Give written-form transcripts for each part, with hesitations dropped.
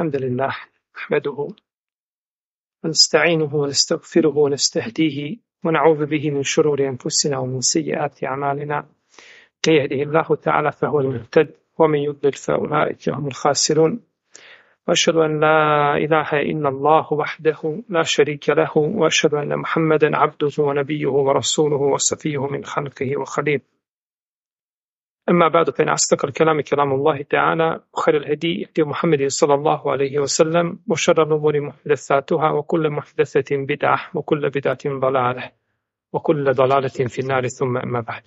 الحمد لله نحمده ونستعينه ونستغفره ونستهديه ونعوذ به من شرور أنفسنا ومن سيئات أعمالنا. من يهده الله تعالى فهو المهتد ومن يضلل فأولئك هم الخاسرون. وأشهد أن لا إله إلا الله وحده لا شريك له، وأشهد أن محمدا عبده ونبيه ورسوله وصفيه من خلقه وخليله. أما بعد، فإن أصدق الكلام كلام الله تعالى، وخير الهدي هدي محمد صلى الله عليه وسلم، وشر الأمور محدثاتها، وكل محدثة بدعة، وكل بدعة ضلالة، وكل ضلالة في النار. ثم أما بعد.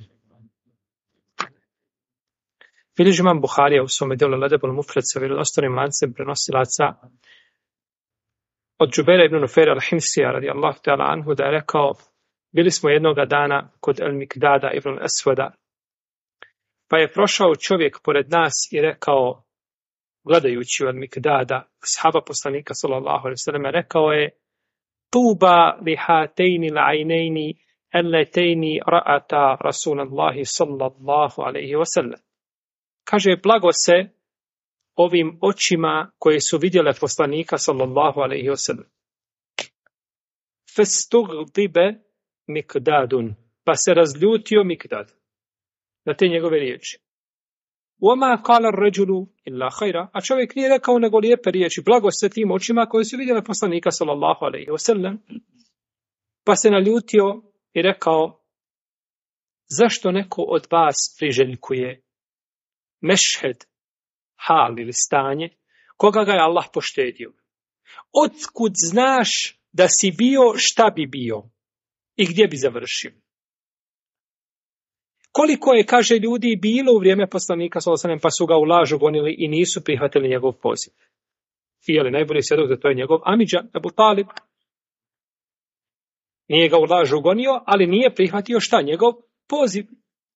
Bilježi imam Buharija u svome djelu Ledebul Mufrad sa vjerodostojnim lancem prenosilaca od Džubeira ibn Nufejra al-Himsija radijallahu ta'ala anhu da je rekao: bili smo jednoga dana kod Al-Mikdada ibn Aswada, pa je prošao čovjek pored nas i rekao, gledajući u Al-Mikdada, ashaba poslanika sallallahu alejhi ve sellem, rekao je: tuba li hatejni l'ajnejni allatejni ra'ata Rasulallahi sallallahu alejhi ve sellem. Kaže, blago se ovim očima koje su vidjele poslanika sallallahu alejhi ve sellem. Fastughdiba Mikdadun, pa se razljutio Mikdad na te njegove riječi. Wama qala ar-rajulu illa khaira, a čovjek nije rekao nego lijepe riječi. Blago se tim očima koje su vidjele poslanika sallallahu alejhi ve sellem. Pa se naljutio i rekao: zašto neko od vas priželjkuje mešhed, hal ili stanje, koga ga je Allah poštedio? Otkud znaš da si bio, šta bi bio i gdje bi završio? Koliko je, kaže, ljudi bilo u vrijeme poslanika sallallahu alejhi ve sellem, pa su ga u lažu gonili i nisu prihvatili njegov poziv. I je li najbolji svjedok da to je njegov amidža Abu Talib? Nije ga u lažu gonio, ali nije prihvatio šta? Njegov poziv.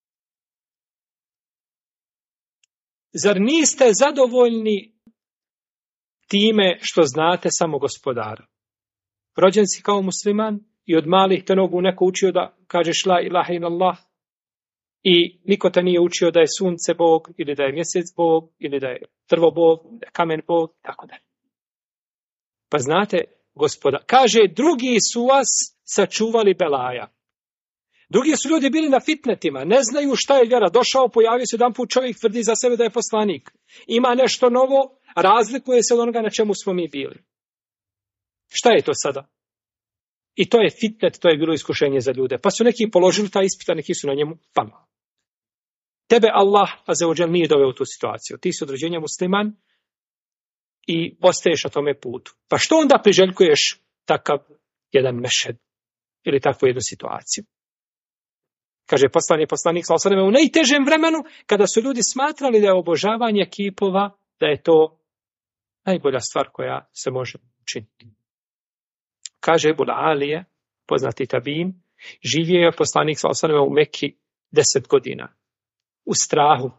Zar niste zadovoljni time što znate samo Gospodara? Rođen si kao musliman i od malih te nogu neko učio da kažeš la ilaha illallah i niko te nije učio da je sunce Bog ili da je mjesec Bog ili da je drvo Bog, da je kamen Bog, tako da. Pa znate Gospoda, kaže, drugi su vas sačuvali belaja. Drugi su ljudi bili na fitnetima, ne znaju šta je vjera. Došao, pojavio se jedan put čovjek, tvrdi za sebe da je poslanik. Ima nešto novo, razlikuje se od onoga na čemu smo mi bili. Šta je to sada? I to je fitnet, to je bilo iskušenje za ljude. Pa su neki položili taj ispit, a neki su na njemu pali. Tebe Allah azzeođel nije doveo u tu situaciju. Ti si od rođenja musliman i ostaješ na tome putu. Pa što onda priželjkuješ takav jedan mešhed ili takvu jednu situaciju? Kaže poslanik sallallahu alejhi ve sellem u najtežem vremenu, kada su ljudi smatrali da je obožavanje kipova, da je to najbolja stvar koja se može učiniti. Kaže Ebul Alije, poznati tabin, živio je poslanik sallallahu alejhi ve sellem u Mekki 10 godina. U strahu.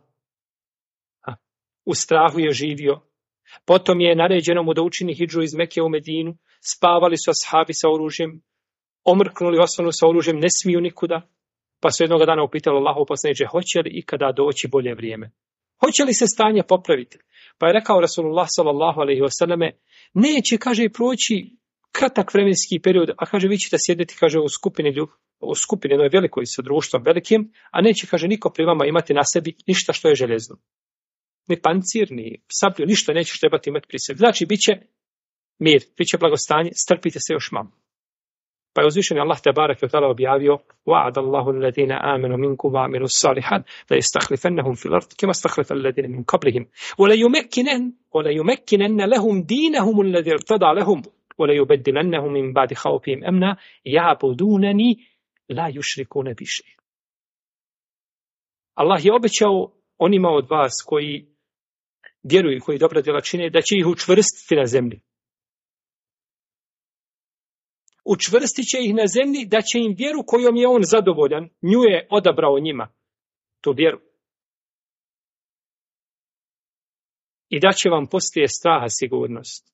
U strahu je živio. Potom je naređeno mu da učini hidžu iz Mekke u Medinu. Spavali su ashabi sa oružjem, omrknuli osvanu sa oružjem, ne smiju nikuda. Pa su jednoga dana upitali Allahov poslaniče, hoće li ikada doći bolje vrijeme? Hoće li se stanje popraviti? Pa je rekao Rasulullah sallallahu alejhi ve selleme, neće, kaže, proći kratak vremenski period, a kaže, vi ćete sjediti, kaže, u skupini jednoj velikoj sa društvom velikim, a neće, kaže, niko pri vama imati na sebi ništa što je željezno. Ni pancir, ni sablju, ništa nećeš trebati imati pri sebi. Znači, bit će mir, bit će blagostanje, strpite se još malo. Pa je uzvišeni Allah tebareke ve taala objavio: wa'ada Allahu alladhina amanu minkum wa amilus salihat la yastakhlifannahum fil ardi kama istakhlafa alladhina min qablihim wa la yumakkinanna lahum dinahum alladhi irtada lahum wa la yubaddilannahum min ba'di khawfihim amna ya'budunani la yushrikuna bi shay'. Allah je obećao onima od vas koji vjeruju i koji dobra djela čine da će ih učvrstiti na zemlji. Učvrstit će ih na zemlji, da će im vjeru kojom je on zadovoljan, nju je odabrao njima, tu vjeru. I da će vam poslije straha sigurnost.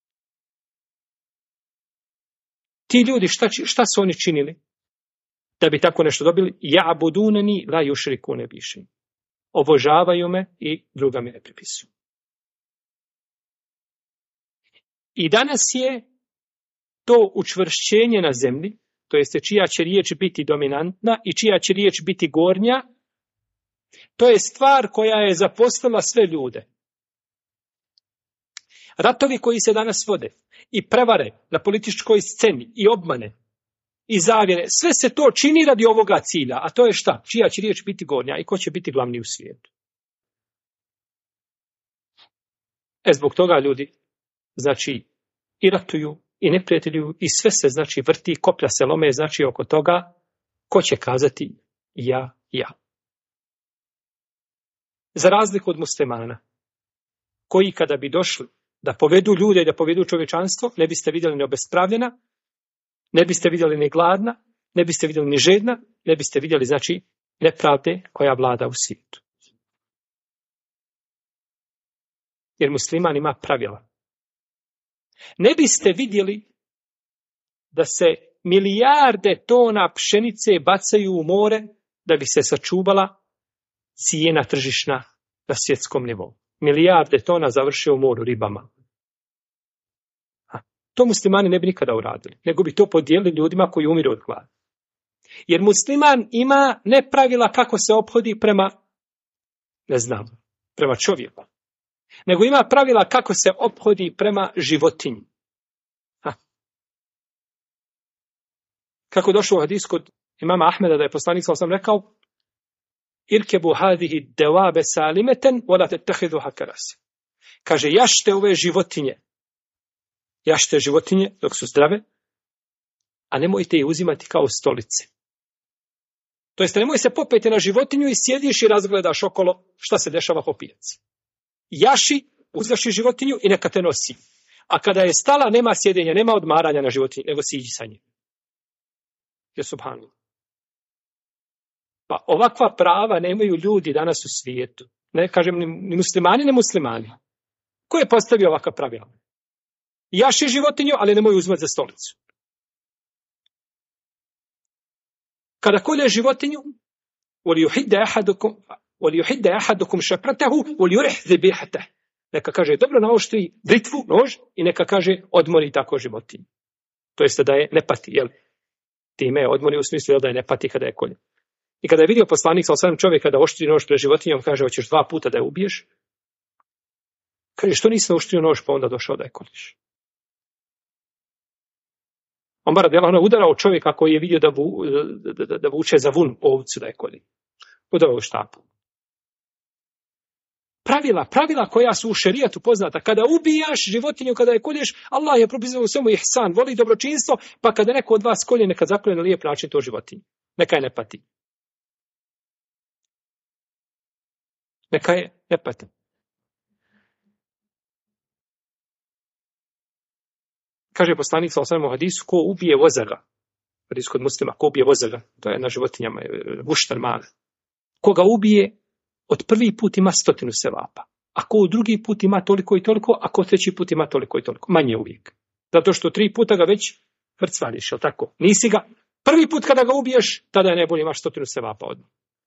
Ti ljudi, šta su oni činili da bi tako nešto dobili? Ja'budunani la yushrikuna bi shay'. Obožavaju me i druga mi ne pripisuju. I danas je to učvršćenje na zemlji, to jeste čija će riječ biti dominantna i čija će riječ biti gornja, to je stvar koja je zaposlila sve ljude. Ratovi koji se danas vode i prevare na političkoj sceni i obmane i zavjere, sve se to čini radi ovoga cilja, a to je šta? Čija će riječ biti gornja i ko će biti glavni u svijetu. Zbog toga ljudi, znači, i ratuju, i neprijatelju, i sve se, znači, vrti, koplja se lome, znači, oko toga, ko će kazati ja. Za razliku od muslimana, koji kada bi došli da povedu ljude i da povedu čovječanstvo, ne biste vidjeli ni obespravljena, ne biste vidjeli ni gladna, ne biste vidjeli ni žedna, ne biste vidjeli, znači, nepravde koja vlada u svijetu. Jer musliman ima pravila. Ne biste vidjeli da se milijarde tona pšenice bacaju u more da bi se sačuvala cijena tržišna na svjetskom nivou. Milijarde tona završe u moru ribama. To muslimani ne bi nikada uradili, nego bi to podijelili ljudima koji umiru od gladi. Jer musliman ima ne pravila kako se ophodi prema čovjeku, nego ima pravila kako se ophodi prema životinji. Kako došlo u hadis kod imama Ahmeda da je poslanik sam rekao: Irkebu hadihi devabe salimeten wala tattakhiduha karas. Kaže, jašte ove životinje. Jašte životinje dok su zdrave, a nemojte ih uzimati kao stolice. To jest, nemoj se popeti na životinju i sjediš i razgledaš okolo šta se dešava po pijaci. Jaši, uzjaši životinju i neka te nosi. A kada je stala, nema sjedenja, nema odmaranja na životinji, nego siđi sa njim. Je subhanallah. Pa ovakva prava nemaju ljudi danas u svijetu. Ne kažem ni muslimani, ni muslimani. Ko je postavio ovakva pravila? Jaši životinju, ali nemoj uzmati za stolicu. Kada kolje životinju, وَلِيُحِدَّ أَحَدُكُمْ شَفْرَتَهُ وَلِيُرِحْ ذِبِيحَتَهُ. Neka kaže, dobro naoštri britvu, nož, i neka kaže, odmori tako životinju. To jeste da je ne pati, jel? Time je odmori u smislu, jel, da je ne pati kada je kolje. I kada je vidio poslanik sa osam čovjeka da oštri nož pred životinjom, kaže, hoćeš 2 puta da je ubiješ? Kaže, što nisi oštrio nož pa onda došao da je kolješ? Omar radijallahu anhu udarao čovjeka koji je vidio da vuče za vun ovcu da je kolje. Udarao štapu. Pravila koja su u šerijatu poznata. Kada ubijaš životinju, kada je kolješ, Allah je propisao u svemu ihsan, voli dobročinstvo, pa kada neko od vas kolje, neka zakolje na lijep način to životinju. Neka je ne pati. Neka je ne pati. Kaže poslanik sallallahu alejhi ve sellem u hadisu, ko ubije vozaga, hadis kod Muslima, ko ubije vozaga, to je na životinjama, vuštar mali. Koga ubije, od prvi put ima 100 sevapa. Ako u drugi put ima toliko i toliko, ako u treći put ima toliko i toliko. Manje uvijek. Zato što 3 puta ga već hrcvališ, jel tako? Nisi ga, prvi put kada ga ubiješ, tada je najbolje, imaš 100 sevapa odmah.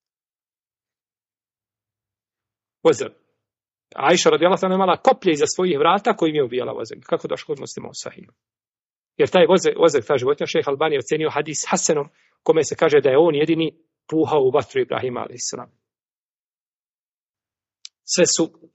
Vozer. Ajša radijallahu anha imala koplje iza svojih vrata kojim je ubijala vozeg. Kako došlo kod Muslima u Sahih? Jer taj vozeg, ta životinja, šejh Albani ocenio hadis hasenom, kome se kaže da je on jedini puhao u vatru Ibrahima alejselam. Sve su,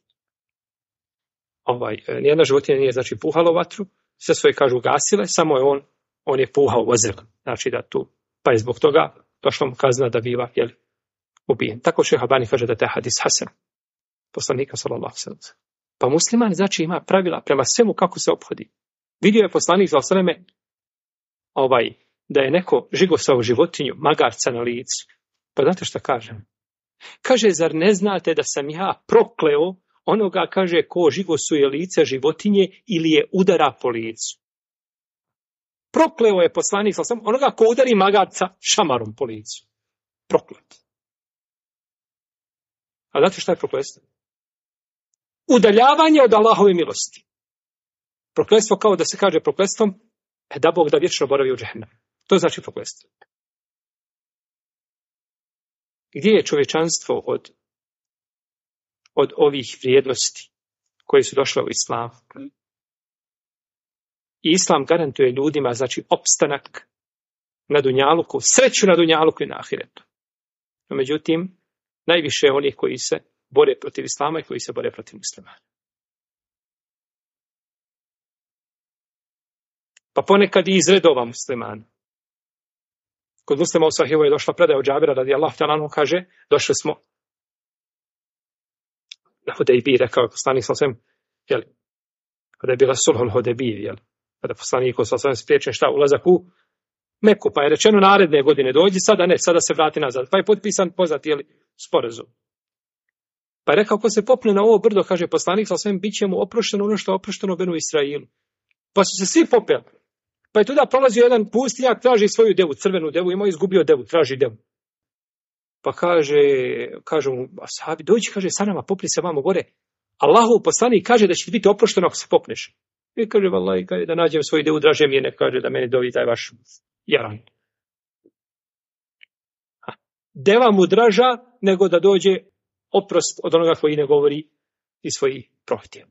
nijedna životinja nije, znači, puhala u vatru, sve svoje, kažu, gasile, samo je on je puhao vozeg. Znači da tu, pa je zbog toga došla mu kazna da biva, ubijen. Tako šejh Albani kaže da je taj hadis hasen. Poslanika sallallahu alejhi ve sellem. Pa musliman, znači, ima pravila prema svemu kako se ophodi. Vidio je poslanik sallallahu alejhi ve sellem da je neko žigosao životinju, magarca na licu. Pa znate šta kaže? Kaže, zar ne znate da sam ja prokleo onoga, kaže, ko žigosuje lice životinje ili je udara po licu? Prokleo je poslanik sallallahu alejhi ve sellem onoga ko udari magarca šamarom po licu. Proklet. A znate šta je prokletstvo? Udaljavanje od Allahove milosti. Prokletstvo, kao da se kaže prokletstvom, da Bog da vječno boravi u džehennemu. To znači prokletstvo. Gdje je čovječanstvo od ovih vrijednosti koje su došle u islam? I Islam garantuje ljudima, znači, opstanak na dunjaluku, sreću na dunjaluku i na ahiretu. No, međutim, najviše je onih koji se bore protiv Islama i koji se bore protiv muslimana. Pa ponekad i iz redova muslimana. Kod muslima u Sahihu je došla predaja od Džabira radijallahu ta'ala anhu, kaže, došli smo na Hudejbiji, rekao je poslanik sallallahu alejhi ve sellem, jel, kada je bila sulhul Hudejbije, jel, kada poslanik sallallahu alejhi ve sellem spriječi šta, ulazak u Meku, pa je rečeno naredne godine dođi, sada ne, sada se vrati nazad, pa je potpisan poznati, jel, sporazum. Pa je rekao, ko se popne na ovo brdo, kaže poslanik sallallahu alejhi ve sellem, bit će mu oprošteno ono što je oprošteno Benu Israilu. Pa su se svi popeli. Pa je tuda prolazio jedan pustinjak, traži svoju devu, crvenu devu, imao izgubio devu, traži devu. Pa kaže mu ashabi, dođi, kaže, sa nama, popni se vamo gore. Allahov poslanik kaže da će ti biti oprošteno ako se popneš. I kaže, vallahi, kaže, da nađem svoju devu, draže mi je, ne kaže da meni dovi taj vaš jaran. Deva mu draža nego da dođe oprost od onoga koji ne govori iz svojih prohtjeva.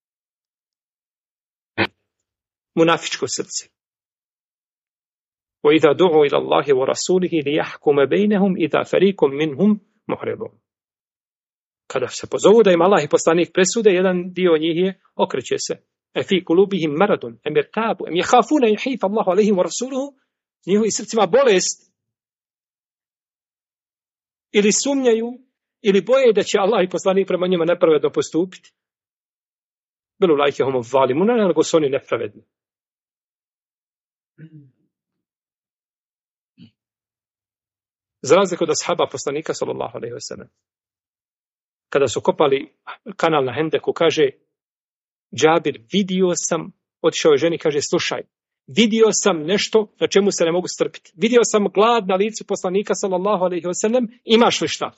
Munafičko srce. وَإِذَا دُعُوا إِلَى اللَّهِ وَرَسُولِهِ لِيَحْكُمَ بَيْنَهُمْ إِذَا فَرِيقٌ مِّنْهُمْ مُعْرِضُونَ. Kada se pozovu da im Allah i poslanik presude, jedan dio njih je okreće se. فِي قُلُوبِهِمْ مَرَضٌ أَمْ يَرْتَابُوا أَمْ يَخَافُونَ يَحِيفَ اللَّهُ عَلَيْهِمْ وَرَسُولُهُ. Njihovi srcima bolest, ili sumnjaju, ili boje da će Allah i poslanik prema njima nepravedno postupiti. Bilo lajke homo valimuna, nego su oni nepravedni. Za razliku od ashaba poslanika sallallahu alejhi ve sellem, kada su kopali kanal na Hendeku, kaže Džabir, vidio sam, otišao je ženi, kaže, slušaj, vidio sam nešto na čemu se ne mogu strpiti. Vidio sam glad na licu poslanika sallallahu alejhi ve sellem, imaš li šta?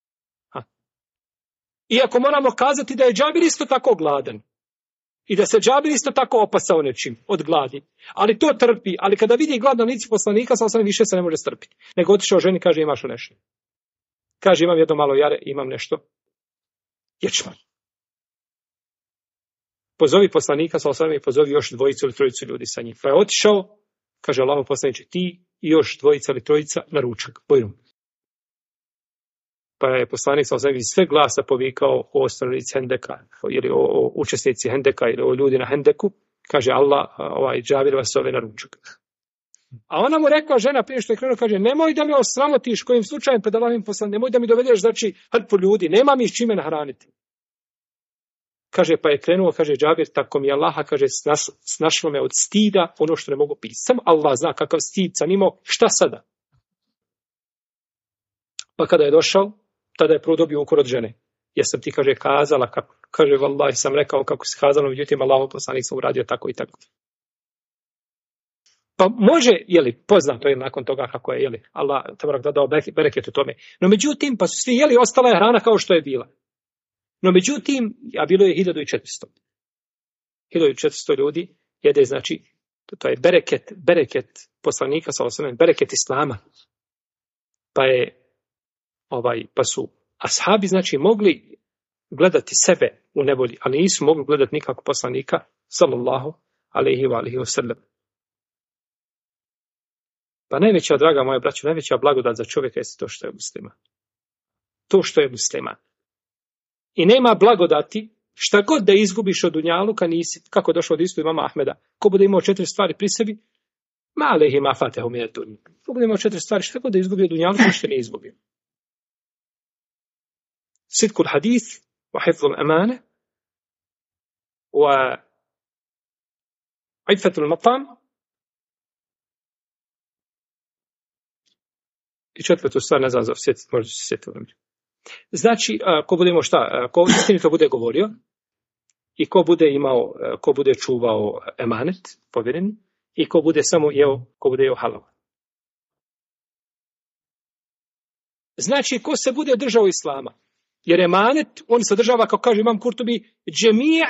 Iako moramo kazati da je Džabir isto tako gladan. I da se Džabir isto tako opasao nečim od gladi. Ali to trpi. Ali kada vidi glad na licu poslanika, sallallahu više se ne može strpiti. Nego otišao ženi, kaže, imaš li nešto? Kaže, imam jedno malo jare, imam nešto ječman. Pozovi poslanika, sallallahu i pozovi još dvojicu ili trojicu ljudi sa njim. Pa je otišao, kaže Allahov poslaniče, ti i još dvojica ili trojica na ručak. Bojrum. Pa je poslanik sallallahu iz sve glasa povikao o stanovnici Hendeka, ili o učesnici Hendeka, ili o ljudi na Hendeku. Kaže Allah, Džabir vas zove na ručak. A ona mu rekla, žena prije što je krenuo, kaže, nemoj da me osramotiš kojim slučajem pred Allahovim poslanikom, nemoj da mi dovedeš, znači, hrpu ljudi, nema mi s čime nahraniti. Kaže, pa je krenuo, kaže Džabir, tako mi Allaha, kaže, snašlo me od stida ono što ne mogu pisati. Sam Allah zna kakav stid sam imao, šta sada? Pa kada je došao, tada je prvo dobio ukor od žene. Jesam ti, kaže, kazala, kaže, vallahi sam rekao kako si kazala, međutim, Allahov poslanik sam uradio tako i tako. Pa može, jeli, poznato je nakon toga kako je, jeli, Allah tabarak dao bereket u tome. No međutim, pa su svi jeli, ostala je hrana kao što je bila. No međutim, a bilo je 1400. 1400 ljudi jede, znači, to je bereket poslanika, bereket Islama. Pa su ashabi, znači, mogli gledati sebe u nevolji, ali nisu mogli gledati nikako poslanika, sallallahu alejhi wa sallam. Pa najveća, draga moja braćo, najveća blagodat za čovjeka jeste to što je musliman. To što je musliman. I nema blagodati, šta god da izgubiš od dunjaluka, nisi, kako došlo od istu imama Ahmeda, ko bude imao 4 stvari pri sebi, ma alehi ma fatehu min ad-dunya. Ko bude imao 4 stvari, šta god da izgubio od dunjaluka, ništa nije izgubio. Sidkul hadith, wa hifzul amane, wa ifatul matam, i 4. stvar, ne znam za sjetiti, možda se sjetiti. Znači, ko budemo šta, ko istinito bude govorio i ko bude čuvao emanet, povjereni, i ko bude samo jeo, ko bude jeo halal. Znači, ko se bude držao islama, jer emanet, on se država, kao kaže imam Kurtubi, džemija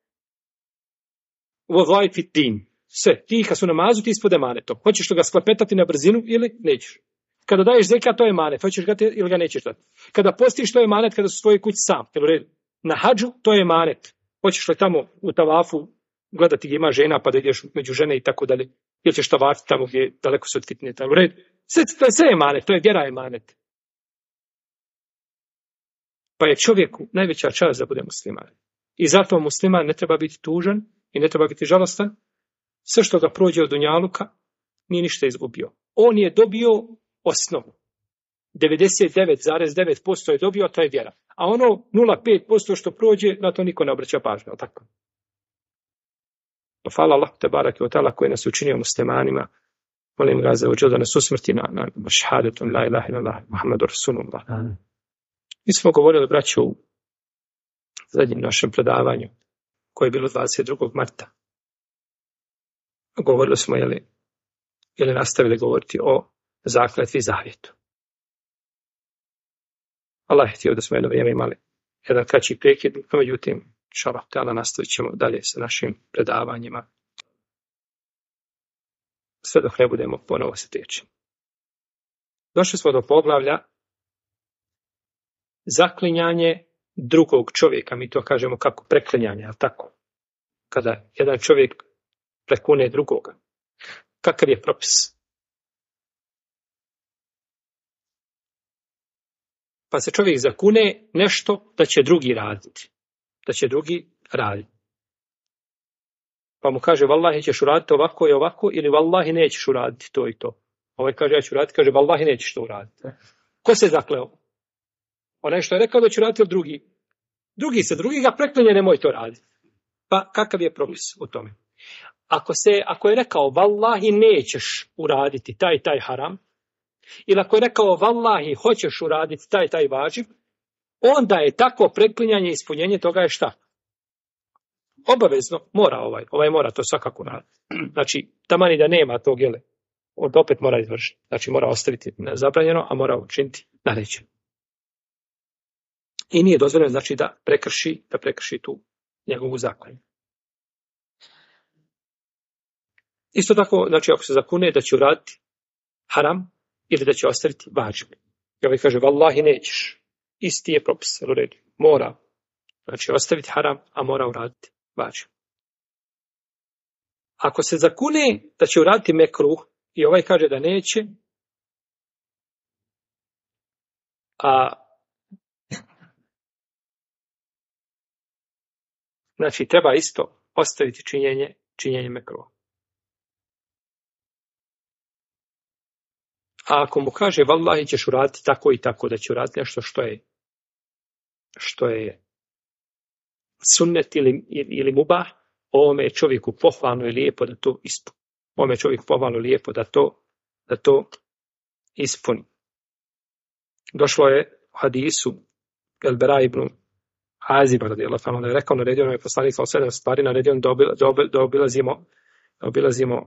wadhaifi din. Sve, ti kad su namazu, ti ispod emanetom. Hoćeš li ga sklepetati na brzinu ili nećeš? Kada daješ zekat, to je emanet. Hoćeš ga ili ga nećeš dati. Kada postiš, to je emanet kada su svoje kući sam. Na hadžu, to je emanet. Hoćeš li tamo u tavafu gledati gdje ima žena pa da ideš među žene i tako dalje. Ili ćeš tavati tamo gdje je daleko su od fitneta. U redu. Sve je manet, to je vjera je manet. Pa je čovjeku najveća čast da bude musliman. I zato musliman ne treba biti tužan i ne treba biti žalostan. Sve što ga prođe od dunjaluka nije ništa izgubio. On je dobio osnovu. 99,9% je dobio, to je vjera. A ono 0,5% što prođe, na to niko ne obraća pažnju. Tako. Pa hvala Allah te barake o ta'ala koji nas učinio muslimanima. Molim ga za uđel da nas usmrti na šahadetom la ilaha illallah Muhammadur Rasulullah. Mi smo govorili, braćo, u zadnjem našem predavanju, koje je bilo 22. marta. Govorili smo, je li nastavili govoriti o zakletvi i zavjetu. Allah je htio da smo jedno vrijeme imali jedan kraći prekid, no međutim, inšallah ta'ala, nastavit ćemo dalje sa našim predavanjima. Sve dok ne budemo ponovo se teći. Došli smo do poglavlja zaklinjanje drugog čovjeka. Mi to kažemo kako preklinjanje, ali tako? Kada jedan čovjek prekune drugoga. Kakav je propis? Pa se čovjek zakune nešto da će drugi raditi. Da će drugi raditi. Pa mu kaže, vallahi ćeš uraditi ovako i ovako, ili vallahi nećeš uraditi to i to. Ovaj kaže, ja ću uraditi, kaže, vallahi nećeš to uraditi. Ko se zakleo? Onaj što je rekao da će uraditi, ili drugi? Drugi ga preklinje, nemoj to raditi. Pa kakav je propis u tome? Ako je rekao, vallahi nećeš uraditi taj haram, ili ako je rekao, vallahi hoćeš uraditi taj vađib, onda je takvo preklinjanje i ispunjenje toga je šta? Obavezno mora ovaj mora to svakako raditi. Znači, tamani da nema tog, on opet mora izvršiti. Znači, mora ostaviti zabranjeno, a mora učiniti naređeno. I nije dozvoljeno, znači, da prekrši tu njegovu zakonu. Isto tako, znači, ako se zakune da će uraditi haram ili da će ostaviti vađib. I ovaj kaže, vallahi nećeš. Isti je propis, u redu. Mora, znači, ostaviti haram, a mora uraditi vađib. Ako se zakune da će uraditi mekruh i ovaj kaže da neće, znači, treba isto ostaviti činjenje mekruha. A ako mu kaže, vallahi ćeš uraditi tako i tako, da će uraditi nešto što je sunnet ili mubah, ovome je čovjeku pohvalno i lijepo da to ispuni. Ovome je čovjeku pohvalno i lijepo da to ispuni. Došlo je u hadisu El-Bera ibn Aziba, radijallahu anhu, da je rekao, naredio nam je poslanik o 7 stvari, naredio da obilazimo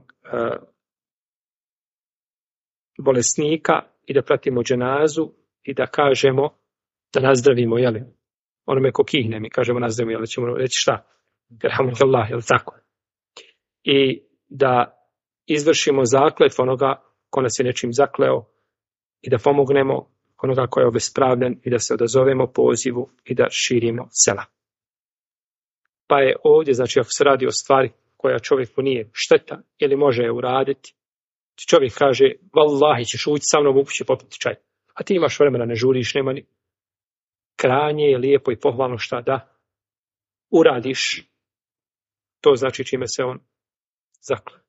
bolesnika i da pratimo dženazu i da kažemo, da nazdravimo, onome ko kihne, mi kažemo nazdravimo, ćemo reći šta? Alhamdulillah, tako? I da izvršimo zakletvu onoga ko nas je nečim zakleo i da pomognemo onoga ko je obespravljen i da se odazovemo pozivu i da širimo sela. Pa je ovdje, znači, ako se radi o stvari koja čovjeku nije šteta ili može je uraditi, čovjek kaže, vallahi ćeš ući sa mnom u kući popiti čaj. A ti imaš vremena, ne žuriš, nema ni. Krajnje je lijepo i pohvalno šta da uradiš. To znači čime se on zakle.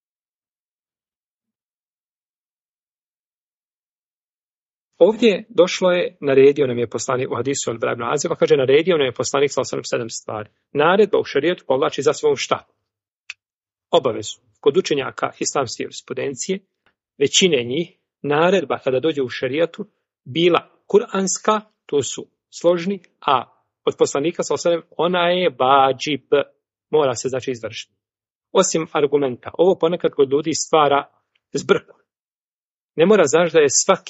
Ovdje došlo je, naredio nam je poslanik, u hadisu od Ibn Aziba, kaže, naredio nam je poslanik sa 7 stvari. Naredba u šerijetu povlači za svom šta? Obavezu. Kod učenjaka islamske jurisprudencije, većine njih, naredba kada dođe u šerijatu, bila kuranska, to su složni, a od poslanika sa 7, ona je vađib, mora se znači izvršiti. Osim argumenta, ovo ponekad kod ljudi stvara zbrku. Ne mora znači da je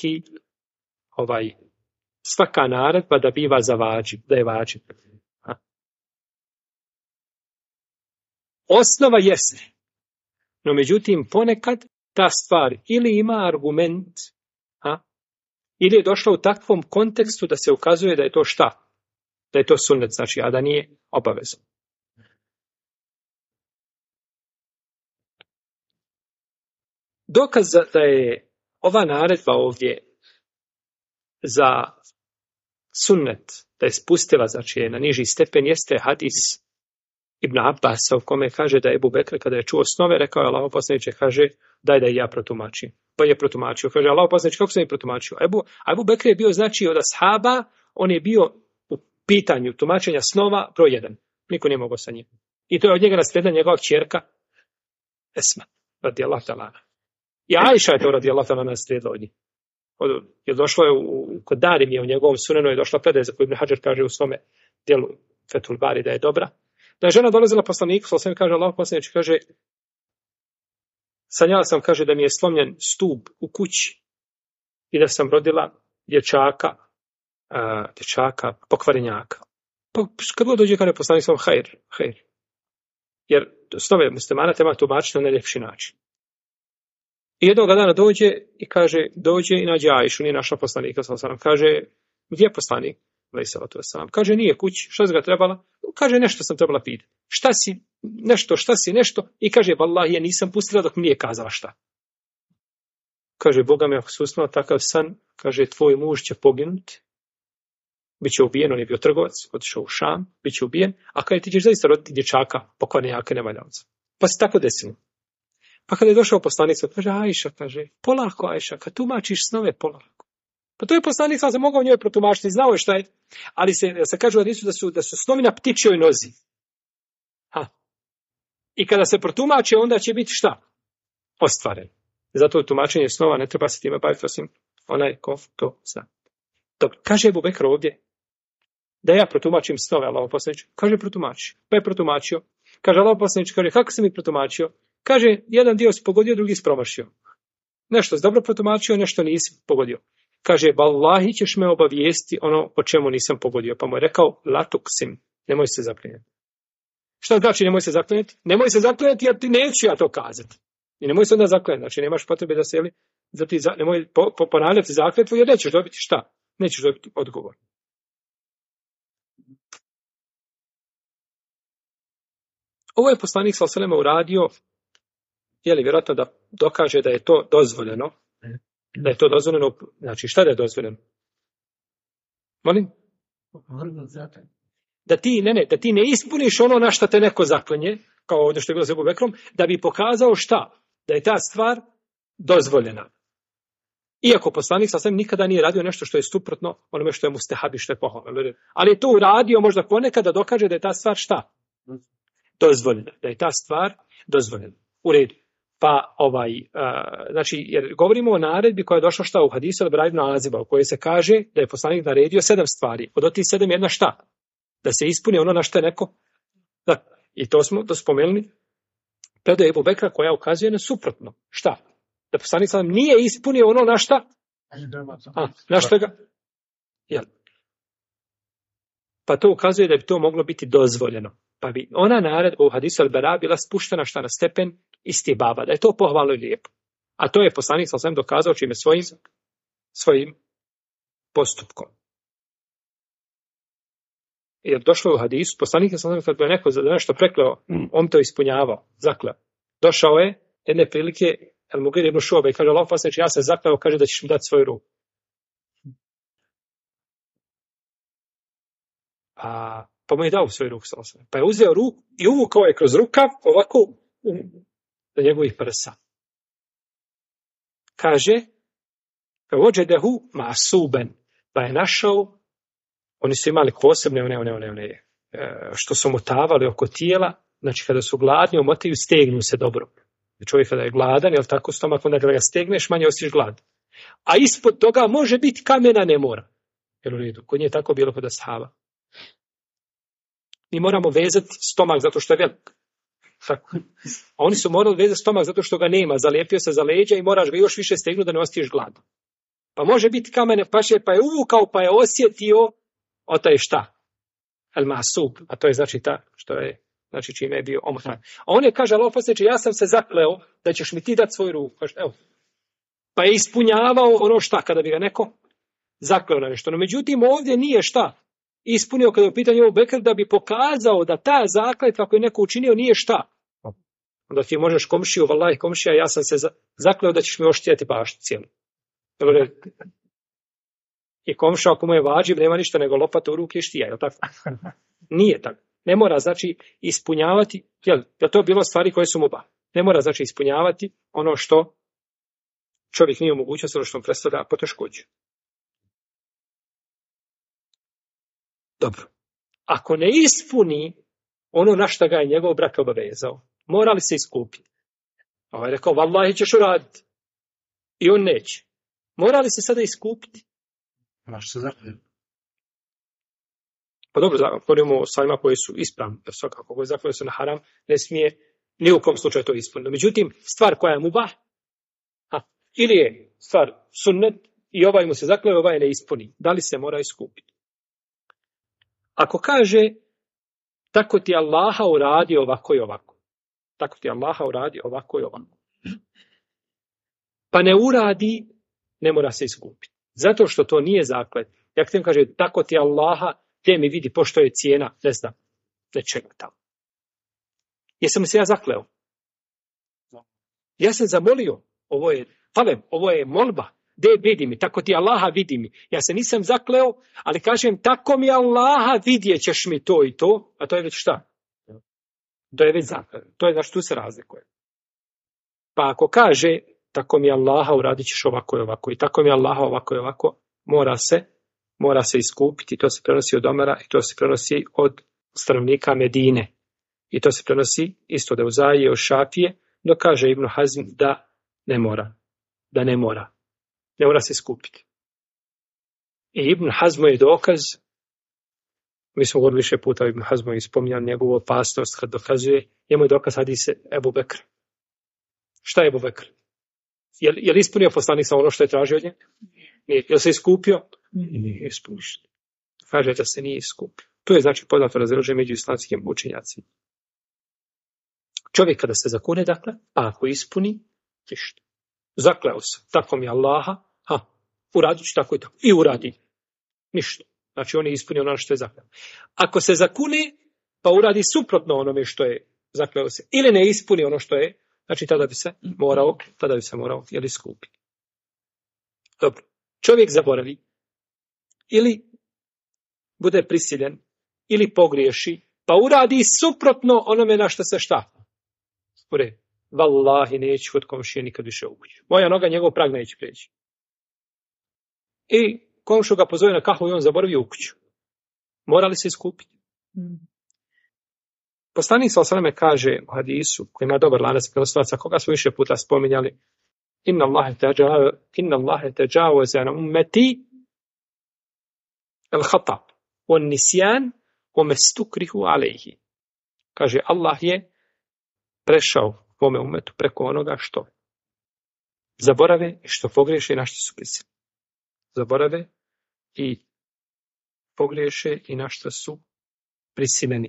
svaka naredba da biva za vađib, da je vađib. Osnova jeste. No međutim, ponekad ta stvar ili ima argument, ili je došla u takvom kontekstu da se ukazuje da je to šta? Da je to sunnet, znači, a da nije obavezno. Dokaz da je ova naredba ovdje za sunnet, da je spustila, znači je na niži stepen, jeste hadis Ibn Abbasa u kome kaže da je Ebu Bekr kada je čuo snove, rekao je Allahov poslaniče, kaže daj da i ja protumačim. Pa je protumačio. Kaže Allahov poslaniče, kako sam je protumačio? Ebu Bekr je bio znači od ashaba, on je bio u pitanju tumačenja snova broj 1. Niko nije mogao sa njim. I to je od njega naslijedila njegova kćerka Esma, radijallahu ta'ala. I Ajša je to radijallahu ta'ala naslijedila od njih. Je došlo je kod Darim je u njegovom sunenu je došla predaja za koju Ibn Hadžar kaže u svome dijelu Fethul Bari da je dobra. Da je žena dolazila poslaniku, sa kaže Allah poslanič, kaže sanjala sam, kaže da mi je slomljen stup u kući i da sam rodila dječaka pokvarenjaka. Pa kad god dođe kada je poslanik sam hajr. Jer snove muslimana treba tumačiti na najljepši način. I jednoga dana dođe i nađe Ajšu, nije našla poslanika, kaže, gdje je poslanik? Kaže, nije kući, šta si ga trebala? Kaže, nešto sam trebala pitati. Šta si nešto? I kaže, vallahi, ja nisam pustila dok mi nije kazala šta. Kaže, Boga me ako se usnula takav san, kaže, tvoj muž će poginuti, biće ubijen, on je bio trgovac, otišao u Šam, biće ubijen, a kada ti ćeš zaista roditi dječaka, pokvarnjaka, nevaljavca. Pa se tako desilo. Pa kada je došao poslanik, kaže, Ajša, kaže, polako Ajša, kad tumačiš snove, polako. Pa to je poslanik, sam se mogao njoj protumačiti, znao je šta je, ali se kaže da su snovi na ptičjoj nozi. I kada se protumače, onda će biti šta? Ostvaren. Zato tumačenje snova ne treba se time baviti, osim onaj ko to zna. Dobro, kaže Ebu Bekr ovdje, da ja protumačim snove, Allahov poslanič, kaže protumači. Pa je protumačio. Kaže Allahov poslanič, kaže, kako si mi protumačio? Kaže, jedan dio si pogodio, drugi si promašio. Nešto si dobro protumačio, nešto nisi pogodio. Kaže, vallahi ćeš me obavijesti ono po čemu nisam pogodio. Pa mu je rekao, latuksim, nemoj se zaklinjati. Šta znači nemoj se zaklinjati? Nemoj se zaklinjati jer ti neću ja to kazati. I nemoj se onda zaklinjati. Znači nemaš potrebe da se nemoj ponavljati zakletvu jer nećeš dobiti šta? Nećeš dobiti odgovor. Ovo je poslanik sallallahu alejhi ve sellem uradio, vjerojatno da dokaže da je to dozvoljeno. Da je to dozvoljeno, znači šta da je dozvoljeno? Molim? Da ti ne ispuniš ono na šta te neko zaklenje, kao ovdje što je bilo za Ebu Bekrom, da bi pokazao šta? Da je ta stvar dozvoljena. Iako poslanik sallallahu alejhi ve sellem nikada nije radio nešto što je suprotno onome što je mustehabi, što je pohvalno. Ali je to uradio možda ponekad da dokaže da je ta stvar šta? Dozvoljena. Da je ta stvar dozvoljena. U redu. Pa znači, jer govorimo o naredbi koja je došla šta u hadisu od Bara ibn Aziba, u kojoj se kaže da je poslanik naredio 7 stvari. Od tih 7 jedna šta? Da se ispuni ono na što je neko. Da, i to smo spomenuli. Predaj Ebu Bekra koja ukazuje na suprotno. Šta? Da poslanik sam nije ispunio ono na šta? Na što ga? Jel? Pa to ukazuje da bi to moglo biti dozvoljeno. Pa bi ona naredba u hadisu al-Bara bila spuštena šta na stepen istibaba, da je to pohvalno i lijepo. A to je poslanik sam dokazao čime svojim postupkom. Jer došlo je u hadisu, poslanik sam kad bi neko za nešto prekleo, on to ispunjavao, zakleo. Došao je jedne prilike, Al-Mugir ibn Šuabe i kaže, Allah poslaniče, ja se zakleo, kaže da ćeš mi dati svoju ruku. Pa mu je dao svoju ruku. Pa je uzeo ruku i uvukao je kroz rukav ovako do njegovih prsa. Kaže, vođedehu masuben, pa je našao, oni su imali posebne, one, što su motavali oko tijela, znači kada su gladni, omotaju, stegnu se dobro. Čovjek kada je gladan, jel tako, stomak, onda kada ga stegneš, manje osjećaš glad. A ispod toga može biti kamena, ne mora. Jel u redu? Kod nje je tako bilo kod ashaba. Mi moramo vezati stomak zato što je velik. Tako. A oni su morali vezati stomak zato što ga nema. Zalijepio se za leđa i moraš ga još više stegnuti da ne osjetiš glad. Pa može biti kamene paše, pa je uvukao, pa je osjetio, to je šta? El masub, a to je znači ta, što je, znači čime je bio omotan. A on je kaže, Allah poslaniče, ja sam se zakleo da ćeš mi ti dati svoju ruku. Kaže, evo. Pa je ispunjavao ono šta, kada bi ga neko zakleo na nešto. No međutim, ovdje nije šta ispunio kada je u pitanju Ebu Bekr da bi pokazao da ta zakletva koju je neko učinio nije šta? Onda ti možeš komšiju, vallahi komšija, ja sam se zakleo da ćeš mi oštijeti baštu cijelu. I komša ako mu je vađiv, nema ništa nego lopata u ruke i štija, je li tako? Nije tako. Ne mora, znači, ispunjavati, jel to bilo stvari koje su mu ba. Ne mora, znači, ispunjavati ono što čovjek nije u mogućnosti, ono što mu predstavlja poteškoću. Dobro. Ako ne ispuni ono na što ga je njegov brat obavezao, mora li se iskupiti? Ovaj je rekao, vallahi ćeš uraditi. I on neće. Mora li se sada iskupiti? Maš se zakljeti. Pa dobro, govorimo o stvarima koje su ispravne. Svakako, koje zakljaju se na haram, ne smije ni u kom slučaju to ispuniti. Međutim, stvar koja je mubah, ili je stvar sunnet i ovaj mu se zakljaju, ovaj ne ispuni. Da li se mora iskupiti? Ako kaže, tako ti Allaha uradi ovako i ovako. Tako ti Allaha uradi ovako i ovako. Pa ne uradi, ne mora se iskupiti. Zato što to nije zaklet. Jak tim kaže, tako ti Allaha, te mi vidi pošto je cijena, ne znam, nečega tamo. Jesam se ja zakleo? Ja sam zamolio, ovo je taleb, ovo je molba. De vidi mi, tako ti Allaha vidi mi. Ja se nisam zakleo, ali kažem, tako mi Allaha vidjet ćeš mi to i to, a to je već šta? To je već zaklet. To je znači tu se razlikuje. Pa ako kaže, tako mi Allaha uradit ćeš ovako i ovako, i tako mi Allaha ovako i ovako, mora se iskupiti. To se prenosi od Omara i to se prenosi od stanovnika Medine. I to se prenosi isto da Uzaije od Šafije, dok kaže Ibn Hazm da ne mora. Da ne mora. Ne mora se iskupiti. I Ibn Hazmo je dokaz, mi smo govorili više puta o Ibn Hazmo i spominjali njegovu opasnost kad dokazuje, njemu je dokaz hadise Ebu Bekr. Šta je Ebu Bekr? Je li ispunio poslanik sa ono što je tražio od njega? Nije. Je li se iskupio? Nije ispunio. Kaže da se nije iskupio. To je znači poznato razilaženje među islamskim učenjacima. Čovjek kada se zakune, dakle, a ako ispuni, ništa. Zakleo se, tako mi Allaha, uradit ću tako i tako. I uradi. Ništa. Znači on je ispunio ono što je zakleo. Ako se zakune, pa uradi suprotno onome što je zakleo se, ili ne ispuni ono što je, znači tada bi se morao jeli skupiti. Dobro. Čovjek zaboravi, ili bude prisiljen, ili pogriješi, pa uradi suprotno onome na što se šta. Ure, vallahi neću kod komšije nikad više ući. Moja noga njegov prag neće preći. I komšu ga pozove na kahvu i on zaboravi u kuću. Mora li se iskupiti? Poslanik sallallahu alejhi ve sellem kaže u hadisu, koji ima dobar lanac prenosilaca, koga smo više puta spominjali, inna Allahe tajawaza an ummati al-khata' wan-nisyan wa mastukrihu alayhi. Kaže, Allah je prešao mome umetu preko onoga što zaborave i što pogriješe i na što su prisiljeni. Zaborave i pogriješe i na što su prisiljeni.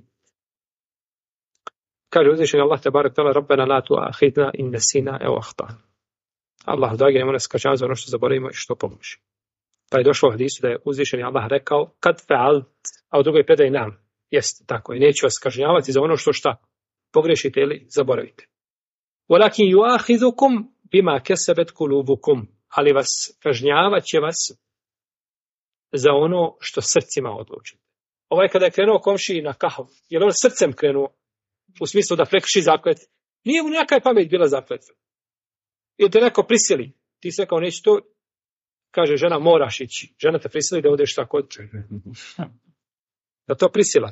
Kaže uzvišeni Allah tebarek tala, Rabbena la tu'akhidna in nasina aw akhtana. Allah dragi, nemoj nas kažnjavati za ono što zaboravimo i što pogriješi. Pa je došlo u hadisu da je uzvišeni Allah rekao kad fa'alt, a u drugoj predaji nam. Jeste tako, i neću vas kažnjavati za ono što šta pogriješite ili zaboravite. Walakin yu'akhidhukum bima kasabat qulubukum, ali vas kažnjavat će vas za ono što srcima odlučite. Ovaj kada je krenuo komšiji na kahvu, je li on srcem krenuo u smislu da prekrši zaklet? Nije mu nijaka pamet bila zakletva. Ili te neko prisili, ti se rekao neće to, kaže žena moraš ići. Žena te prisili da odeš tako od da to prisila.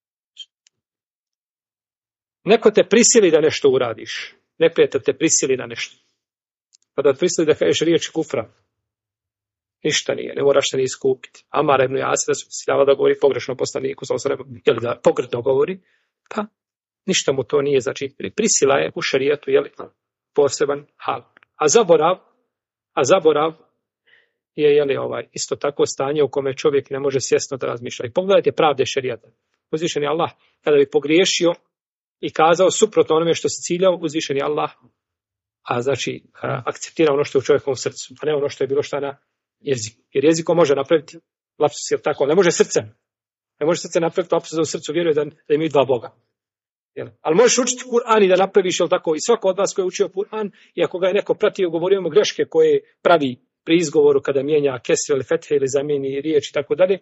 Neko te prisili da nešto uradiš. Neprijatelj te prisili na nešto. Pa da te prisili da kažeš riječ kufra. Ništa nije, ne moraš se ni iskupiti. Amar ibn Jasir da su prisiljava da govori pogrešno poslaniku, ili da pogrdno govori, pa ništa mu to nije. Znači, prisila je u šerijetu, poseban hal. A zaborav je isto tako stanje u kome čovjek ne može svjesno da razmišlja. I pogledajte pravde šerijata. Uzvišeni Allah, kada bi pogriješio i kazao suprotno onome što se ciljao, uzvišeni Allah, a znači akceptira ono što je u čovjekovom srcu, a ne ono što je bilo šta na jeziku. Jer jezikom može napraviti lapsus, jer tako, ne može srcem. Ne može srce napraviti lapsus, da u srcu vjeruje da imaju dva Boga. Jel? Ali možeš učiti Kur'an i da napraviš, jel tako, i svako od vas koji je učio Kur'an, i ako ga je neko pratio, govorio mu greške koje pravi pri izgovoru kada mijenja kesre ili fethe ili zamijeni riječ i tako dalje.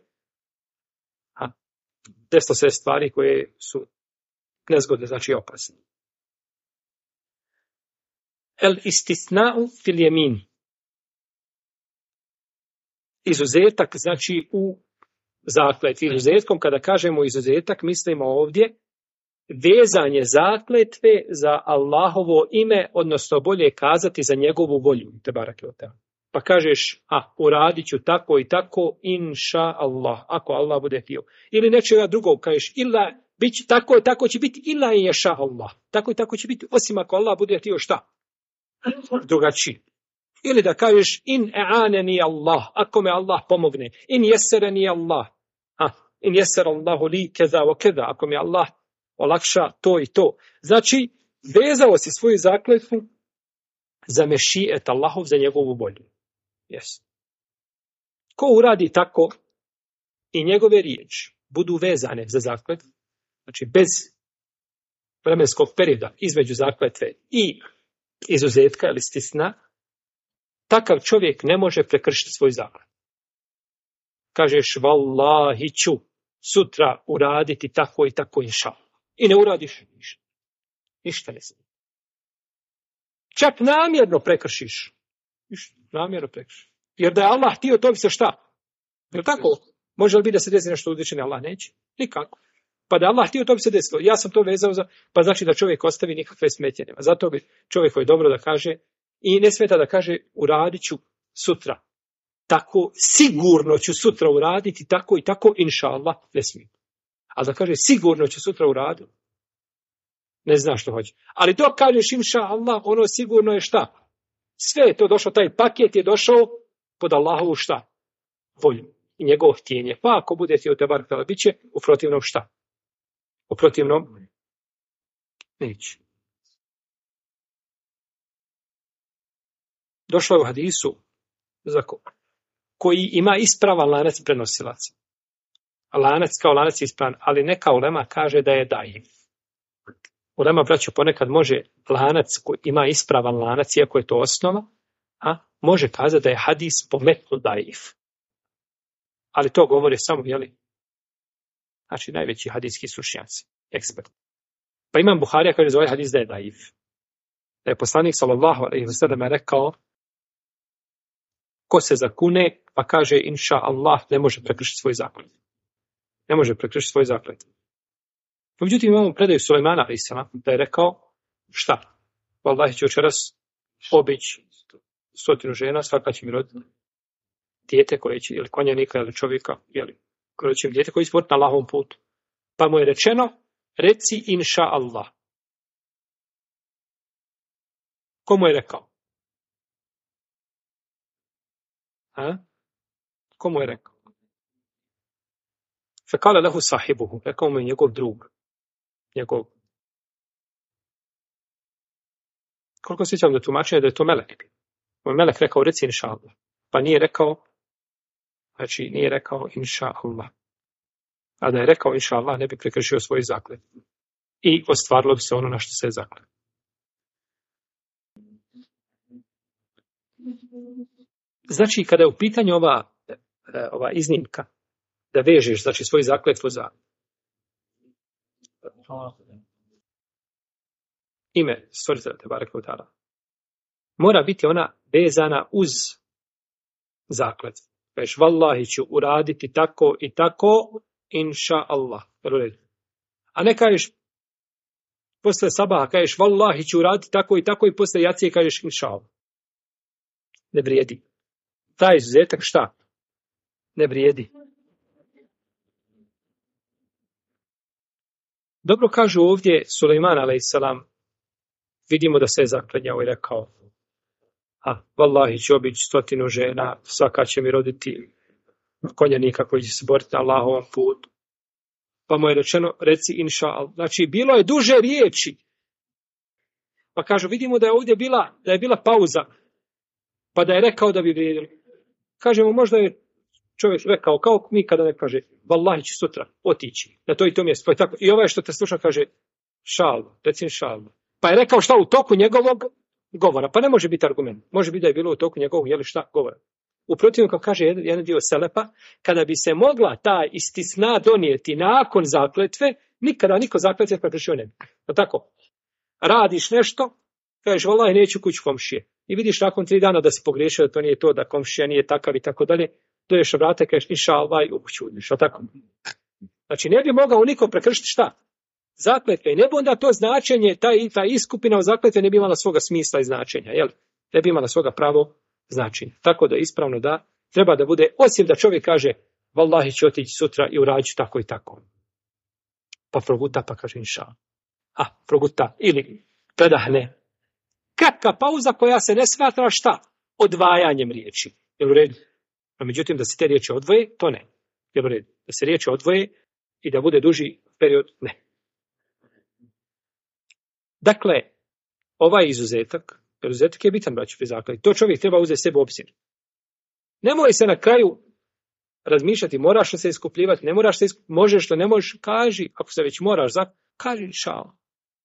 Desilo se stvari koje su nezgodne, znači opasne. El istisna'u fil jemin. Izuzetak, znači u zakletvi. Izuzetkom, kada kažemo izuzetak, mislimo ovdje vezanje zakletve za Allahovo ime, odnosno bolje kazati za njegovu volju. Pa kažeš, uradit ću tako i tako, inša Allah, ako Allah bude htio. Ili nečega drugog kažeš, tako će biti, ila ješa Allah. Tako i tako će biti, osim ako Allah bude htio šta? Drugačije. Ili da kažeš, in e'aneni Allah, ako me Allah pomogne. In jesereni Allah. In jeser Allahu li keza o keda, ako me Allah olakša to i to. Znači, vezao si svoju zakletvu za mešijet Allahov, za njegovu volju. Yes. Ko uradi tako i njegove riječi budu vezane za zakletvu, znači bez vremenskog perioda između zakletve i izuzetka ili istisna, takav čovjek ne može prekršiti svoj zaklet. Kažeš, vallahi ću sutra uraditi tako i tako inša. I ne uradiš ništa. Ništa ne smije. Čak namjerno prekršiš. Namjerno prekršiš. Jer da je Allah htio, to bi se šta? Jer tako? Može li biti da se desi nešto uzvišeni, Allah neće? Nikako. Pa da Allah htio, to bi se desilo. Ja sam to vezao za, pa znači da čovjek ostavi nikakve smetje nema. Zato bi čovjek koji je dobro da kaže i ne smeta da kaže uradit ću sutra. Tako sigurno ću sutra uraditi, tako i tako, inša Allah, ne smije. Ali da kaže sigurno ću sutra uraditi, ne zna što hoće. Ali to kažeš inša Allah, ono sigurno je šta? Sve je to došlo, taj paket je došao pod Allahovu šta? Volju i njegovo htjenje. Pa ako bude htio te bar bit će, u protivnom šta? U protivnom neće. Došlo je u hadisu koji ima ispravan lanac prenosilaca. Lanac kao lanac je ispravan, ali neka ulema kaže da je daif. Ulema, braćo, ponekad može lanac koji ima ispravan lanac, iako je to osnova, može kazati da je hadis po metnu daif. Ali to govori samo, znači najveći hadijski stručnjaci, ekspert. Pa Imam Buharija kaže za ovaj hadis da je daif. Da je poslanik sallallahu alejhi ve sellem rekao, ko se zakune, pa kaže inša Allah, ne može prekršiti svoj zaklet. Ne može prekršiti svoj zaklet. Međutim, imamo predaju Sulejmana alejhi selam da je rekao, šta? Vallahi ću večeras obići 100 žena, svaka će mi roditi dijete koje će, ili konjanika, ili čovjeka, koje će mi dijete koji će na Allahovom putu. Pa mu je rečeno, reci inša Allah. Ko mu je rekao? Ko mu je rekao? Fekale lehu sahibuhu, rekao mu je njegov drug. Koliko sjećam da tumačenje da je to melek. Melek rekao, reci inša Allah. Pa nije rekao, nije rekao inša Allah. A da je rekao inša Allah, ne bi prekršio svoj zaklet. I ostvarilo bi se ono na što se je zaklet. Znači, kada je u pitanju ova iznimka, da vežeš, znači, svoju zakletvu za ime stvoritelja te barek ve taala, mora biti ona vezana uz zakletvu. Kažeš, vallahi ću uraditi tako i tako, inša Allah. A ne kažeš, posle sabaha kažeš, vallahi ću uraditi tako i tako, i posle jacije kažeš, inša Allah. Ne vrijedi. Taj izuzetak šta? Ne vrijedi. Dobro kažu ovdje Sulejman alejselam, vidimo da se je zaklanjao i rekao, vallahi ću obići 100 žena, svaka će mi roditi konjanika koji će se boriti na Allahovom putu. Pa mu je rečeno, reci inša Allah. Znači, bilo je duže riječi. Pa kažu, vidimo da je ovdje bila pauza, pa da je rekao da bi vrijedili. Kažemo, možda je čovjek rekao, kao mi kada ne kaže, vallahi ću sutra otići na to i to mjesto. Pa tako, i ovaj što te sluša kaže, Šalba, recimo šalba. Pa je rekao šta u toku njegovog govora. Pa ne može biti argument. Može biti da je bilo u toku njegovog, jeli šta, govora. U protivnom, kao kaže jedan dio selefa, kada bi se mogla ta istisna donijeti nakon zakletve, nikada niko zakletve prekršio ne bi. Pa tako, radiš nešto, kažeš, vallahi, neću kući komšije. I vidiš nakon 3 dana da si pogriješio, da to nije to, da komšija nije takav i tako dalje, dođeš vrata, kažeš, inša Allah, i upućudiš. Tako. Znači, ne bi mogao niko prekršiti šta? Zakletve. I ne bi onda to značenje, ta iskupina od zakletve ne bi imala svoga smisla i značenja, jel? Ne bi imala svoga pravo značenja. Tako da ispravno da treba da bude, osim da čovjek kaže, vallahi ću otići sutra i uradit ću tako i tako. Pa proguta, pa kaže inša. Proguta. Ili predahne. Kakva pauza koja se ne smatra šta? Odvajanjem riječi. Jel u redu? No, međutim, da se te riječi odvoje, to ne. Jel u redu? Da se riječi odvoje i da bude duži period, ne. Dakle, ovaj izuzetak je bitan, braćo, pri zakletvi. To čovjek treba uzeti sebe u obzir. Nemoj se na kraju razmišljati, moraš li se iskupljivati, ne moraš se iskupljivati, možeš li, ne možeš, kaži, ako se već moraš, kaži šao.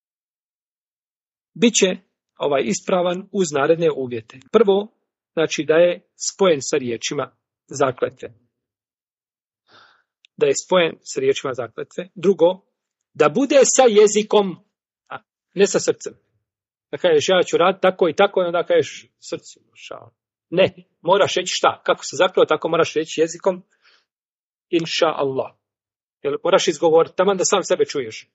Biće ispravan uz naredne uvjete. Prvo, znači da je spojen sa riječima zakletve. Da je spojen sa riječima zakletve. Drugo, da bude sa jezikom, ne sa srcem. Da kažeš, ja ću raditi tako i tako, i onda kažeš srcu. Ne, moraš reći šta? Kako se zakleo, tako moraš reći jezikom. Inša Allah. Jer moraš izgovoriti, taman da sam sebe čuješ.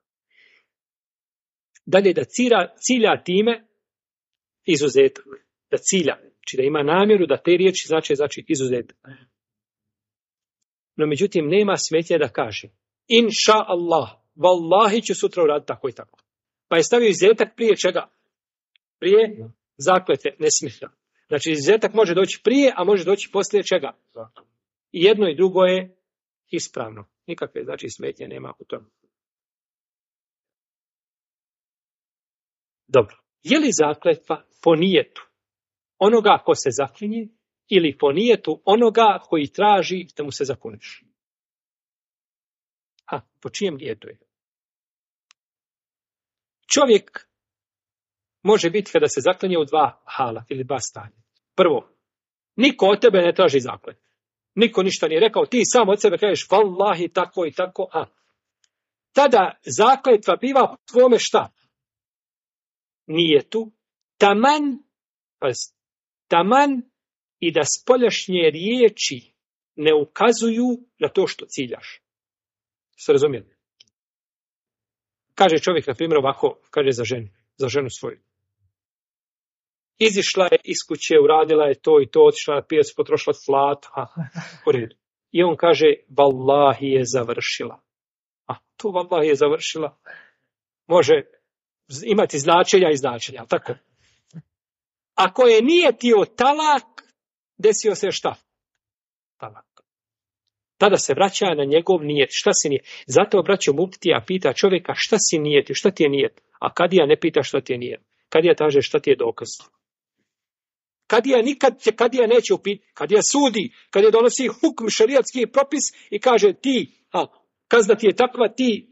Dalje, da cilja time izuzetak. Da cilja. Znači da ima namjeru da te riječi znači izuzetak. No međutim, nema smetnje da kaže inša Allah, vallahi ću sutra uraditi tako i tako. Pa je stavio izuzetak prije čega? Prije zakletve, ne smije. Znači izuzetak može doći prije, a može doći poslije čega? I jedno i drugo je ispravno. Nikakve smetnje nema u tom. Dobro. Je li zakletva po nijetu onoga ko se zaklinje ili po nijetu onoga koji traži da mu se zakuneš? Po čijem nijetu je? Čovjek može biti kada se zaklinje u 2 hala ili 2 stanja. Prvo, niko od tebe ne traži zakletvu. Niko ništa nije rekao, ti sam od sebe kažeš vallahi tako i tako. Tada zakletva biva po tvome šta? Nijetu, taman i da spoljašnje riječi ne ukazuju na to što ciljaš. Se razumijete? Kaže čovjek, na primjer, ovako, kaže za ženu svoju. Izišla je iz kuće, uradila je to i to, otišla na pijacu, potrošila flat, u redu. I on kaže, vallahi je završila. To vallahi je završila. Može imati značenja i značenja, tako? Ako je nijetio talak, desio se šta? Talak. Tada se vraća na njegov nijet. Šta si nijet? Zato braćo muftija pita čovjeka šta si nijetio, šta ti je nijet? A kadija ne pita šta ti je nijet. Kadija kaže šta ti je dokaz. Kadija neće upitati. Kadija sudi. Kadija donosi hukm, šerijatski propis i kaže ti, kazna ti je takva, ti.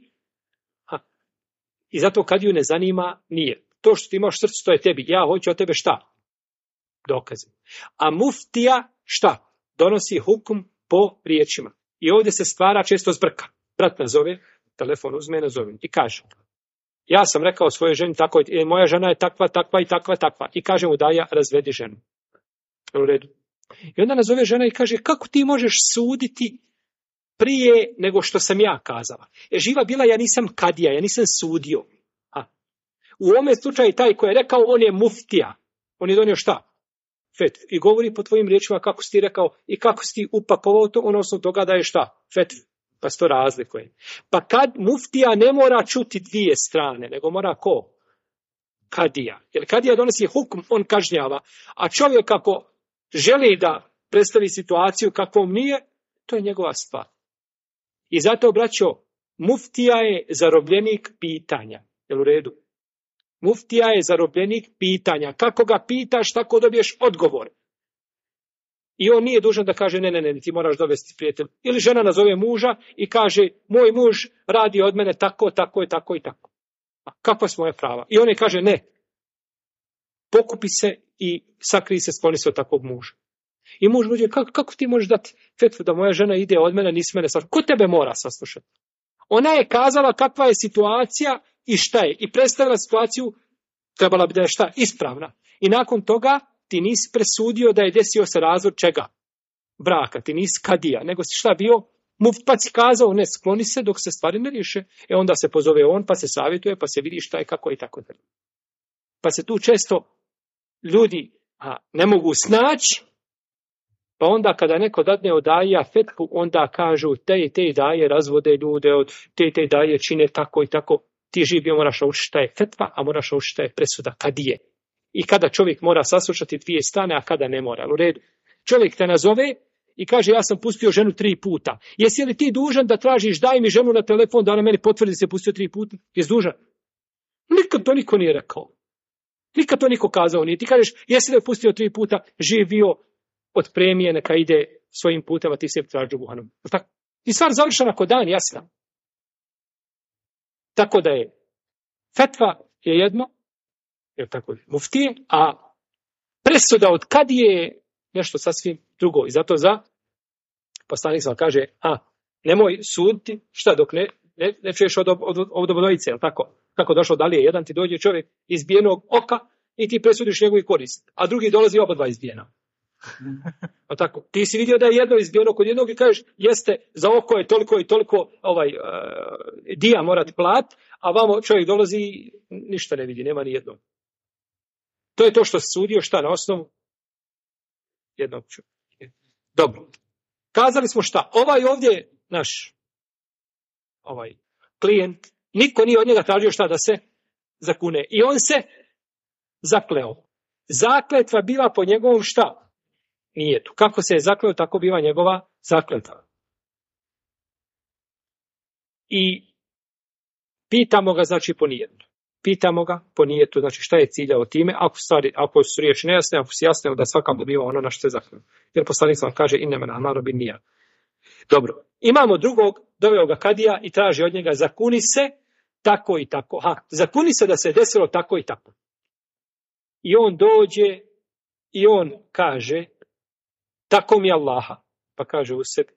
I zato kadiju ne zanima nijet. To što ti imaš srce, to je tebi. Ja hoću od tebe šta? Dokaze. A muftija šta? Donosi hukm po riječima. I ovdje se stvara često zbrka. Brat nazove, telefon uzme, nazove i kaže, ja sam rekao svojoj ženi tako, moja žena je takva, takva i takva, takva. I kaže mu da ja razvedi ženu. U redu. I onda nazove žena i kaže, kako ti možeš suditi prije nego što sam ja kazala? Živa bila, ja nisam kadija, ja nisam sudio. U ovome slučaju taj koji je rekao, on je muftija. On je donio šta? Fetv. I govori po tvojim riječima kako si ti rekao i kako si ti upakovao to, ono osnovu toga da je šta? Fetv. Pa se to razlikuje. Pa kad muftija ne mora čuti 2 strane, nego mora ko? Kadija. Jer kadija donosi hukm, on kažnjava. A čovjek ako želi da predstavi situaciju kakvom nije, to je njegova stvar. I zato, braćo, muftija je zarobljenik pitanja. Jel u redu? Muftija je zarobljenik pitanja. Kako ga pitaš, tako dobiješ odgovor. I on nije dužan da kaže ne, ti moraš dovesti prijatelj. Ili žena nazove muža i kaže, moj muž radi od mene tako, tako i tako i tako. Kakva su moja prava? I on je kaže ne. Pokupi se i sakri se, skloni se od takvog muža. I muž dođe, kako ti možeš dati fetvu da moja žena ide od mene, nisi mene saslušati? Ko tebe mora saslušati? Ona je kazala kakva je situacija i šta je. I predstavila situaciju, trebala bi da je šta? Ispravna. I nakon toga ti nisi presudio da je desio se razvod čega? Braka. Ti nisi kadija. Nego si šta bio? Muft, pa si kazao, ne, skloni se dok se stvari ne riješe. Onda se pozove on, pa se savjetuje, pa se vidi šta je, kako je i tako dalje. Pa se tu često ljudi ne mogu snaći, pa onda kada neko dadne od daja fetvu, onda kažu te daje razvode ljude, od te daje čine tako i tako. Ti živio moraš naučiti šta je fetva, a moraš naučiti šta je presuda kadije. I kada čovjek mora saslušati dvije strane, a kada ne mora. U redu. Čovjek te nazove i kaže ja sam pustio ženu 3 puta. Jesi li ti dužan da tražiš daj mi ženu na telefon da ona meni potvrdi da se pustio 3 puta? Jesi dužan? Nikad to niko nije rekao. Nikad to niko kazao nije. Ti kažeš jesi li pustio 3 puta, živio od premije, neka ide svojim putem, a ti se traži džubuhanom. I stvar završena kod dan, jasna. Tako da je fetva je jedno, je tako muftije, a presuda od kadije je nešto sasvim drugo. I zato poslanik sam kaže, nemoj suditi, šta dok ne čuješ od obojice, jel tako? Kako došlo dalje, jedan ti dođe čovjek izbijenog oka i ti presudiš njegovi korist, a drugi dolazi oba dva izbijena. Tako. Ti si vidio da je jedno izbijeno kod jednog i kažeš jeste, za oko je toliko i toliko dija morati plat, a vamo čovjek dolazi i ništa ne vidi, nema ni jednog. To je to što si sudio, šta na osnovu jednog čovjeka. Dobro. Kazali smo šta? Ovaj ovdje naš klijent, niko nije od njega tražio šta da se zakune. I on se zakleo. Zakletva bila po njegovom šta? Nijetu. Kako se je zakleo, tako biva njegova zakletva. I pitamo ga, znači, po nijetu. Pitamo ga po nijetu, znači šta je ciljao time, ako su riječi nejasne, ako su jasne, da svakako biva ono na što se zakleo. Jer poslanik vam kaže, innemen a'malu binnijat. Dobro. Imamo drugog, doveo ga kadija i traži od njega, zakuni se tako i tako. Zakuni se da se desilo tako i tako. I on dođe i on kaže, tako mi Allaha. Pa kaže u sebi.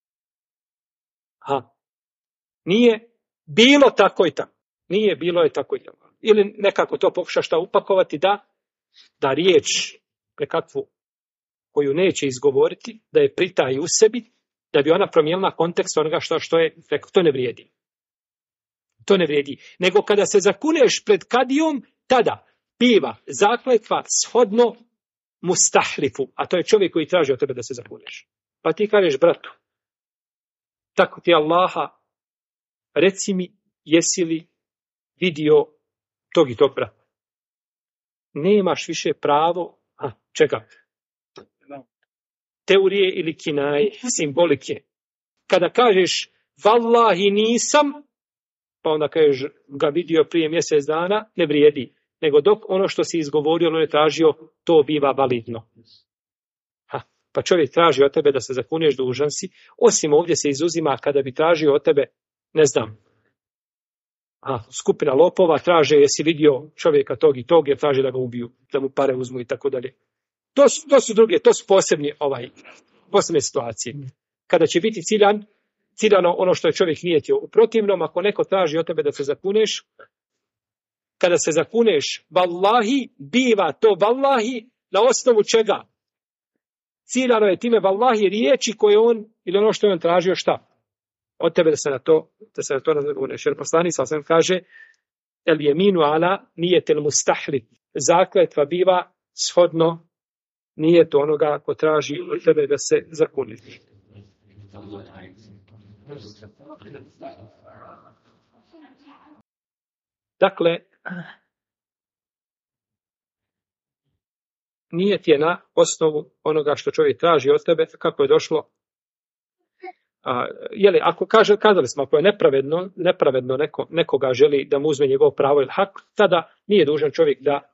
Nije bilo tako i tako. Nije bilo je tako i tako. Ili nekako to pokuša šta upakovati da riječ nekakvu koju neće izgovoriti, da je pritaji u sebi, da bi ona promijenila kontekst onoga što je rekao. To ne vrijedi. To ne vrijedi. Nego kada se zakuneš pred kadijom, tada biva zakletva shodno mustahlifu, a to je čovjek koji traži od tebe da se zakuneš. Pa ti kažeš bratu, tako ti Allaha, reci mi, jesi li vidio tog i tog brata? Nemaš više pravo, čega? Teorije ili kinaje, simbolike. Kada kažeš, vallahi nisam, pa onda kažeš, ga vidio prije mjesec dana, ne vrijedi. Nego dok ono što si izgovorio, ono je tražio, to biva validno. Pa čovjek traži od tebe da se zakuneš, dužan si, osim ovdje se izuzima kada bi tražio od tebe, ne znam, skupina lopova traže, jesi vidio čovjeka tog i tog, jer traže da ga ubiju, da mu pare uzmu i tako dalje. To su druge, to su posebne situacije. Kada će biti ciljano ono što je čovjek nijetio. U protivnom, ako neko traži od tebe da se zakuneš, kada se zakuneš, vallahi, biva to vallahi, na osnovu čega? Ciljano je time vallahi riječi koje on, ili ono što je on tražio, šta? Od tebe da se na to zakuneš. Jer poslanik sam kaže, el jeminu ala nijetel mustahlif. Zakletva biva shodno nijetu onoga ko traži od tebe da se zakuneš. Dakle, nijet je na osnovu onoga što čovjek traži od tebe, kako je došlo. Ako kazali smo, ako je nepravedno nekoga želi da mu uzme njegov pravo ili hak, tada nije dužan čovjek da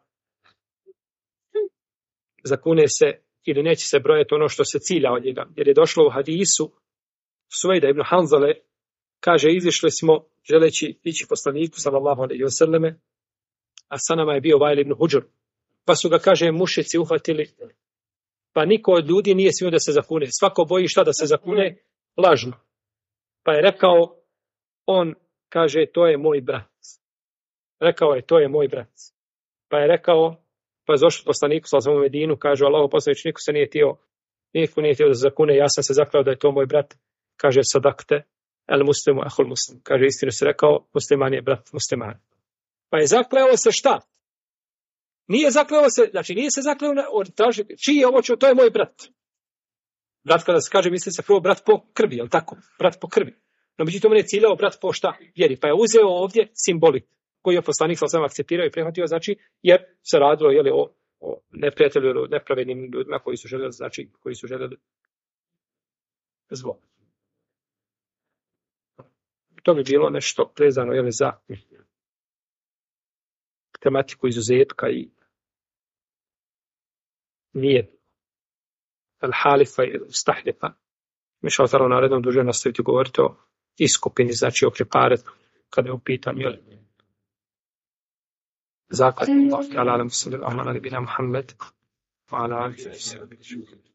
zakune se ili neće se brojati ono što se cilja od njega. Jer je došlo u hadisu Suvejda ibn Hanzale, Kaže, izišli smo želeći ići poslaniku, sallallahu alejhi ve selleme, a sa nama je bio Vail ibn Hudžr. Pa su ga, kaže, mušici uhvatili, pa niko od ljudi nije smio da se zakune. Svako boji šta da se zakune? Lažno. Pa je rekao, on, kaže, to je moj brat. Rekao je, to je moj brat. Pa je rekao, pa je došao poslaniku, sallallahu alejhi ve Medinu, kaže, Allahov poslanik, niko nije htio da se zakune, ja sam se zakleo da je to moj brat. Kaže, sadakte, el muslimu ahul muslim. Kaže, istinu se rekao, musliman je brat musliman. Pa je zakleo se šta? Nije zakleo se, znači nije se zakleo, čiji je ovo, to je moj brat. Brat kada se kaže, misli se prvo brat po krvi, jel tako? Brat po krvi. No međutim, on je ciljao brat po šta? Vjeri. Pa je uzeo ovdje simbolik koji je poslanik sallallahu alejhi ve sellem akceptirao i prihvatio, znači, jer se radilo, jeli, o neprijatelju ili nepravednim ljudima koji su željeli zlo. To bi bilo nešto prezano, jeli, za tematiku izuzetka i nije al-halifa ili stahlifa. Mišao taro narednom duže nastaviti govoriti o iskupini, znači o kreparetu, kada je u pitanju, jeli, zakon. Allah ta'ala alam sallallahu ala nabina Muhammed wa ala alihi wa sahbihi.